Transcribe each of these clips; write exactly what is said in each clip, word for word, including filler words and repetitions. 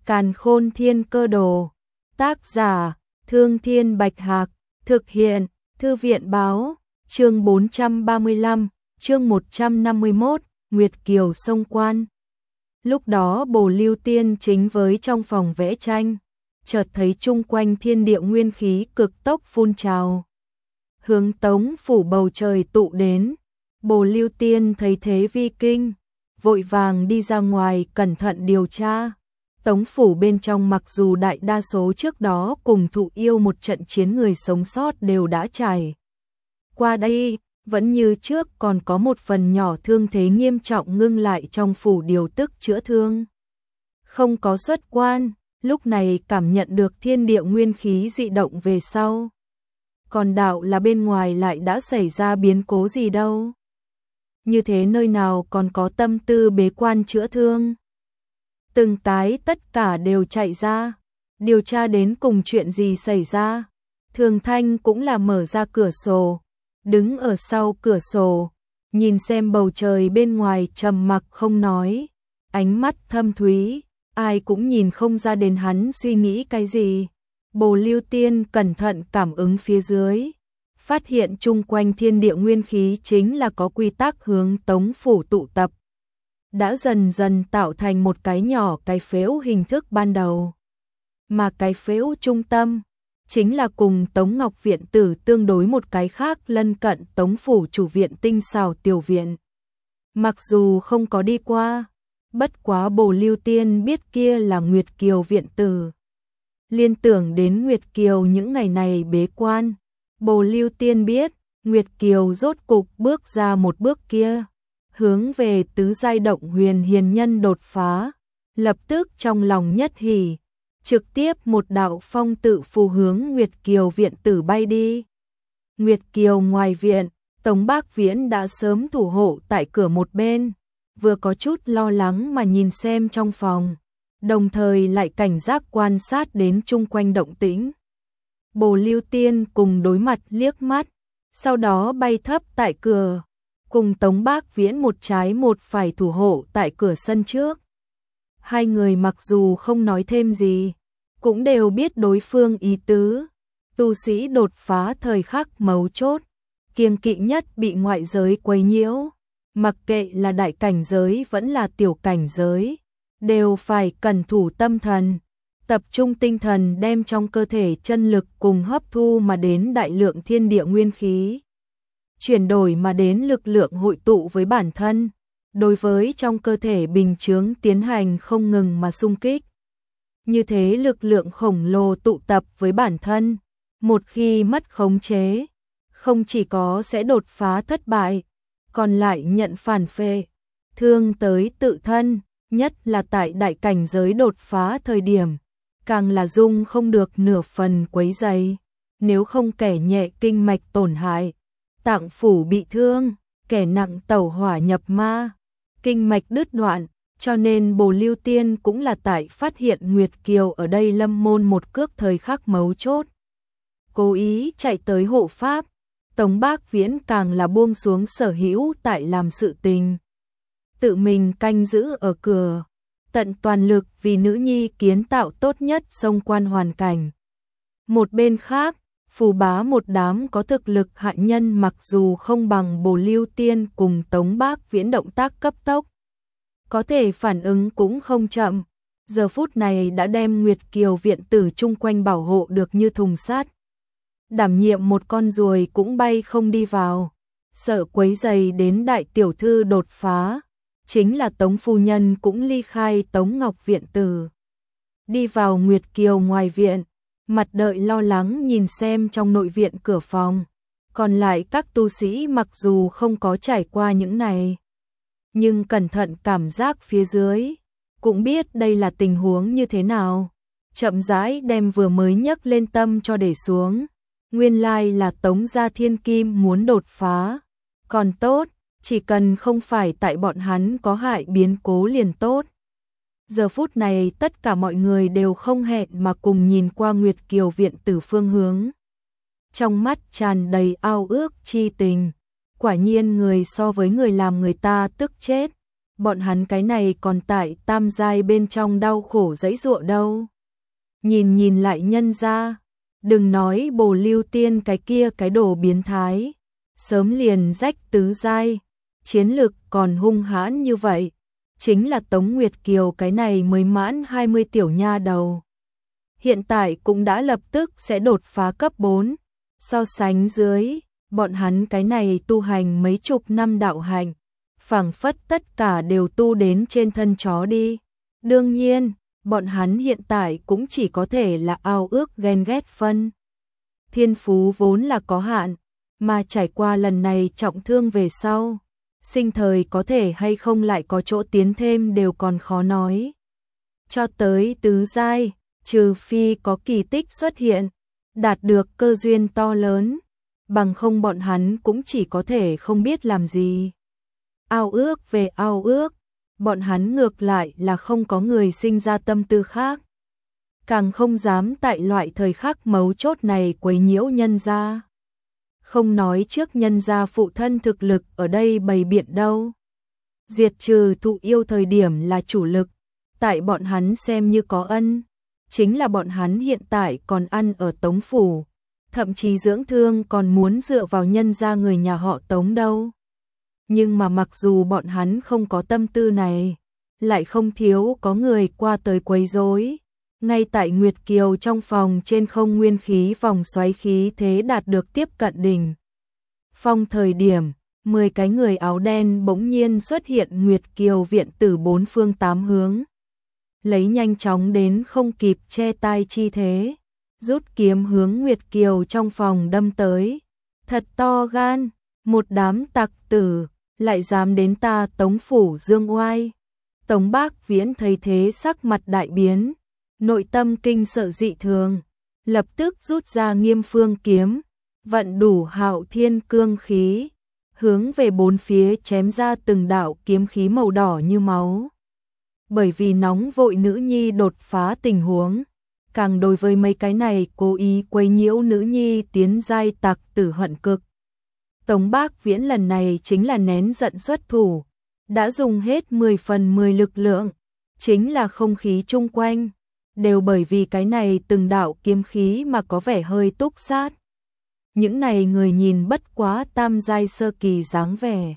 Càn Khôn Thiên Cơ Đồ. Tác giả: Thương Thiên Bạch Hạc. Thực hiện: Thư viện báo. Chương bốn trăm ba mươi lăm, chương một trăm năm mươi mốt, Nguyệt Kiều Sông Quan. Lúc đó Bồ Lưu Tiên chính với trong phòng vẽ tranh, chợt thấy chung quanh thiên địa nguyên khí cực tốc phun trào, hướng Tống phủ bầu trời tụ đến. Bồ Lưu Tiên thấy thế vi kinh, vội vàng đi ra ngoài cẩn thận điều tra. Tống phủ bên trong mặc dù đại đa số trước đó cùng Thụ Yêu một trận chiến người sống sót đều đã trải qua đây, vẫn như trước còn có một phần nhỏ thương thế nghiêm trọng ngưng lại trong phủ điều tức chữa thương. Không có xuất quan, lúc này cảm nhận được thiên địa nguyên khí dị động về sau. Còn đạo là bên ngoài lại đã xảy ra biến cố gì đâu. Như thế nơi nào còn có tâm tư bế quan chữa thương. Từng cái tất cả đều chạy ra, điều tra đến cùng chuyện gì xảy ra. Thường Thanh cũng là mở ra cửa sổ, đứng ở sau cửa sổ, nhìn xem bầu trời bên ngoài trầm mặc không nói, ánh mắt thâm thúy, ai cũng nhìn không ra đến hắn suy nghĩ cái gì. Bồ Lưu Tiên cẩn thận cảm ứng phía dưới, phát hiện chung quanh thiên địa nguyên khí chính là có quy tắc hướng Tống phủ tụ tập, đã dần dần tạo thành một cái nhỏ cái phễu hình thức ban đầu. Mà cái phễu trung tâm chính là cùng Tống Ngọc Viện Tử tương đối một cái khác lân cận Tống phủ chủ viện tinh xảo tiểu viện. Mặc dù không có đi qua, bất quá Bồ Lưu Tiên biết kia là Nguyệt Kiều Viện Tử. Liên tưởng đến Nguyệt Kiều những ngày này bế quan, Bồ Lưu Tiên biết Nguyệt Kiều rốt cục bước ra một bước kia, hướng về tứ giai động huyền hiền nhân đột phá. Lập tức trong lòng nhất hỉ, trực tiếp một đạo phong tự phù hướng Nguyệt Kiều Viện Tử bay đi. Nguyệt Kiều ngoài viện, Tống Bác Viễn đã sớm thủ hộ tại cửa một bên, vừa có chút lo lắng mà nhìn xem trong phòng, đồng thời lại cảnh giác quan sát đến chung quanh động tĩnh. Bồ Lưu Tiên cùng đối mặt liếc mắt, sau đó bay thấp tại cửa, cùng Tống Bác Viễn một trái một phải thủ hộ tại cửa sân trước. Hai người mặc dù không nói thêm gì, cũng đều biết đối phương ý tứ. Tu sĩ đột phá thời khắc mấu chốt, kiêng kỵ nhất bị ngoại giới quấy nhiễu, mặc kệ là đại cảnh giới vẫn là tiểu cảnh giới, đều phải cẩn thủ tâm thần, tập trung tinh thần đem trong cơ thể chân lực cùng hấp thu mà đến đại lượng thiên địa nguyên khí, chuyển đổi mà đến lực lượng hội tụ với bản thân, đối với trong cơ thể bình chướng tiến hành không ngừng mà xung kích. Như thế lực lượng khổng lồ tụ tập với bản thân, một khi mất khống chế, không chỉ có sẽ đột phá thất bại, còn lại nhận phản phệ, thương tới tự thân, nhất là tại đại cảnh giới đột phá thời điểm, càng là dung không được nửa phần quấy rầy. Nếu không kẻ nhẹ kinh mạch tổn hại, tạng phủ bị thương, kẻ nặng tẩu hỏa nhập ma, kinh mạch đứt đoạn, cho nên Bồ Lưu Tiên cũng là tại phát hiện Nguyệt Kiều ở đây lâm môn một cước thời khắc mấu chốt, cố ý chạy tới hộ pháp. Tống Bác Viễn càng là buông xuống sở hữu tại làm sự tình, tự mình canh giữ ở cửa, tận toàn lực vì nữ nhi kiến tạo tốt nhất xông quan hoàn cảnh. Một bên khác, Phù Bá một đám có thực lực hạ nhân mặc dù không bằng Bồ Lưu Tiên cùng Tống Bác Viễn động tác cấp tốc, có thể phản ứng cũng không chậm, giờ phút này đã đem Nguyệt Kiều Viện Tử chung quanh bảo hộ được như thùng sắt. Đảm nhiệm một con ruồi cũng bay không đi vào, sợ quấy rầy đến đại tiểu thư đột phá. Chính là Tống phu nhân cũng ly khai Tống Ngọc Viện Tử, đi vào Nguyệt Kiều ngoài viện, mặt đợi lo lắng nhìn xem trong nội viện cửa phòng. Còn lại các tu sĩ mặc dù không có trải qua những này, nhưng cẩn thận cảm giác phía dưới, cũng biết đây là tình huống như thế nào. Chậm rãi đem vừa mới nhấc lên tâm cho để xuống. Nguyên lai là Tống gia thiên kim muốn đột phá. Còn tốt, chỉ cần không phải tại bọn hắn có hại biến cố liền tốt. Giờ phút này tất cả mọi người đều không hẹn mà cùng nhìn qua Nguyệt Kiều Viện Tử phương hướng. Trong mắt tràn đầy ao ước chi tình. Quả nhiên người so với người làm người ta tức chết. bọn hắn cái này còn tại tam giai bên trong đau khổ giãy giụa đâu. Nhìn nhìn lại nhân ra, đừng nói Bồ Lưu Tiên cái kia cái đồ biến thái, sớm liền rách tứ giai, chiến lực còn hung hãn như vậy, chính là Tống Nguyệt Kiều cái này mới mãn hai mươi tiểu nha đầu. Hiện tại cũng đã lập tức sẽ đột phá cấp bốn, so sánh dưới, bọn hắn cái này tu hành mấy chục năm đạo hành, phảng phất tất cả đều tu đến trên thân chó đi. Đương nhiên, bọn hắn hiện tại cũng chỉ có thể là ao ước ghen ghét phân. Thiên phú vốn là có hạn, mà trải qua lần này trọng thương về sau, sinh thời có thể hay không lại có chỗ tiến thêm đều còn khó nói. Cho tới tứ giai, trừ phi có kỳ tích xuất hiện, đạt được cơ duyên to lớn, bằng không bọn hắn cũng chỉ có thể không biết làm gì. Ao ước về ao ước, bọn hắn ngược lại là không có người sinh ra tâm tư khác. Càng không dám tại loại thời khắc mấu chốt này quấy nhiễu nhân gia. Không nói trước nhân gia phụ thân thực lực ở đây bày biện đâu. Diệt trừ thụ yêu thời điểm là chủ lực, tại bọn hắn xem như có ân. Chính là bọn hắn hiện tại còn ăn ở Tống Phủ, thậm chí dưỡng thương còn muốn dựa vào nhân gia người nhà họ Tống đâu. Nhưng mà mặc dù bọn hắn không có tâm tư này, lại không thiếu có người qua tới quấy rối. Ngay tại Nguyệt Kiều trong phòng trên không nguyên khí vòng xoáy khí thế đạt được tiếp cận đỉnh phong thời điểm, mười cái người áo đen bỗng nhiên xuất hiện Nguyệt Kiều viện từ bốn phương tám hướng. Lấy nhanh chóng đến không kịp che tai chi thế, rút kiếm hướng Nguyệt Kiều trong phòng đâm tới. Thật to gan, một đám tặc tử, lại dám đến ta Tống Phủ dương oai. Tống Bác Viễn thấy thế sắc mặt đại biến, nội tâm kinh sợ dị thường, lập tức rút ra Nghiêm Phương kiếm, vận đủ Hạo Thiên cương khí, hướng về bốn phía chém ra từng đạo kiếm khí màu đỏ như máu. Bởi vì nóng vội nữ nhi đột phá tình huống, càng đối với mấy cái này cố ý quấy nhiễu nữ nhi tiến giai tặc tử hận cực. Tống Bác Viễn lần này chính là nén giận xuất thủ, đã dùng hết mười phần mười lực lượng, chính là không khí chung quanh, đều bởi vì cái này từng đạo kiếm khí mà có vẻ hơi túc sát. Những này người nhìn bất quá tam giai sơ kỳ dáng vẻ.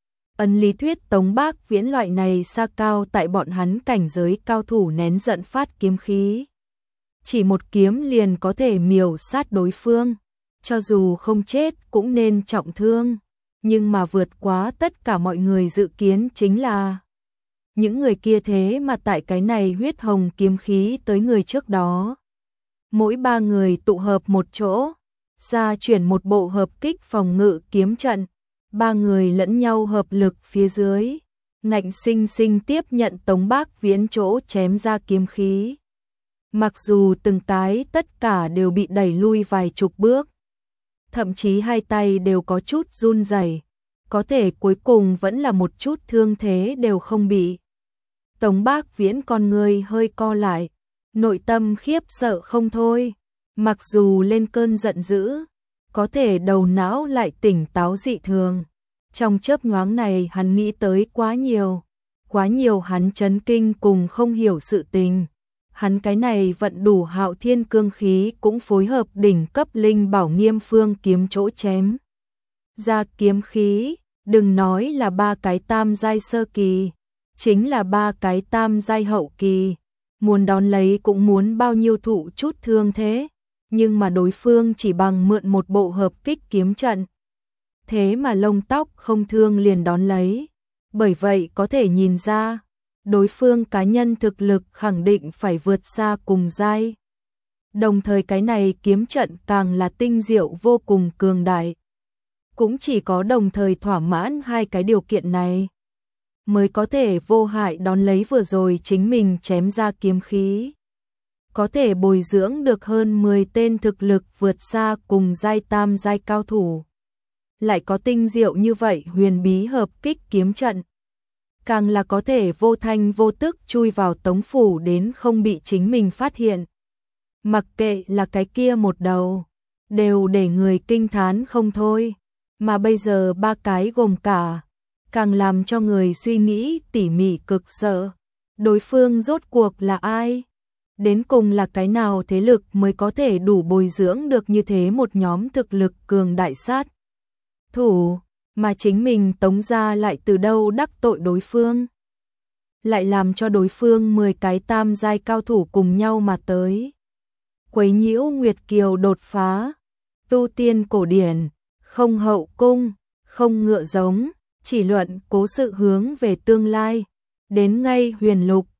Ấn lý thuyết Tống Bác Viễn loại này xa cao tại bọn hắn cảnh giới cao thủ nén giận phát kiếm khí. Chỉ một kiếm liền có thể miểu sát đối phương, cho dù không chết cũng nên trọng thương. Nhưng mà vượt quá tất cả mọi người dự kiến chính là những người kia thế mà tại cái này huyết hồng kiếm khí tới người trước đó. Mỗi ba người tụ hợp một chỗ, ra chuyển một bộ hợp kích phòng ngự kiếm trận, ba người lẫn nhau hợp lực phía dưới, ngạnh sinh sinh tiếp nhận Tống Bác Viễn chỗ chém ra kiếm khí. Mặc dù từng cái tất cả đều bị đẩy lui vài chục bước, thậm chí hai tay đều có chút run rẩy, có thể cuối cùng vẫn là một chút thương thế đều không bị. Tống Bác Viễn con người hơi co lại, nội tâm khiếp sợ không thôi, mặc dù lên cơn giận dữ, có thể đầu não lại tỉnh táo dị thường. Trong chớp nhoáng này hắn nghĩ tới quá nhiều, quá nhiều hắn chấn kinh cùng không hiểu sự tình. Hắn cái này vận đủ Hạo Thiên cương khí cũng phối hợp đỉnh cấp linh bảo Nghiêm Phương kiếm chỗ chém ra kiếm khí, đừng nói là ba cái tam giai sơ kỳ, chính là ba cái tam giai hậu kỳ, muốn đón lấy cũng muốn bao nhiêu thụ chút thương thế, nhưng mà đối phương chỉ bằng mượn một bộ hợp kích kiếm trận, thế mà lông tóc không thương liền đón lấy. Bởi vậy có thể nhìn ra, đối phương cá nhân thực lực khẳng định phải vượt xa cùng giai. Đồng thời cái này kiếm trận càng là tinh diệu vô cùng cường đại. Cũng chỉ có đồng thời thỏa mãn hai cái điều kiện này, mới có thể vô hại đón lấy vừa rồi chính mình chém ra kiếm khí. Có thể bồi dưỡng được hơn mười tên thực lực vượt xa cùng giai tam giai cao thủ. Lại có tinh diệu như vậy huyền bí hợp kích kiếm trận. Càng là có thể vô thanh vô tức chui vào Tống Phủ đến không bị chính mình phát hiện. Mặc kệ là cái kia một đầu, đều để người kinh thán không thôi. Mà bây giờ ba cái gồm cả càng làm cho người suy nghĩ tỉ mỉ cực sợ. Đối phương rốt cuộc là ai? Đến cùng là cái nào thế lực mới có thể đủ bồi dưỡng được như thế một nhóm thực lực cường đại sát thủ, mà chính mình Tống gia lại từ đâu đắc tội đối phương? Lại làm cho đối phương mười cái tam giai cao thủ cùng nhau mà tới. Quấy nhiễu Nguyệt Kiều đột phá, tu tiên cổ điển, không hậu cung, không ngựa giống, chỉ luận cố sự hướng về tương lai, đến ngay huyền lục,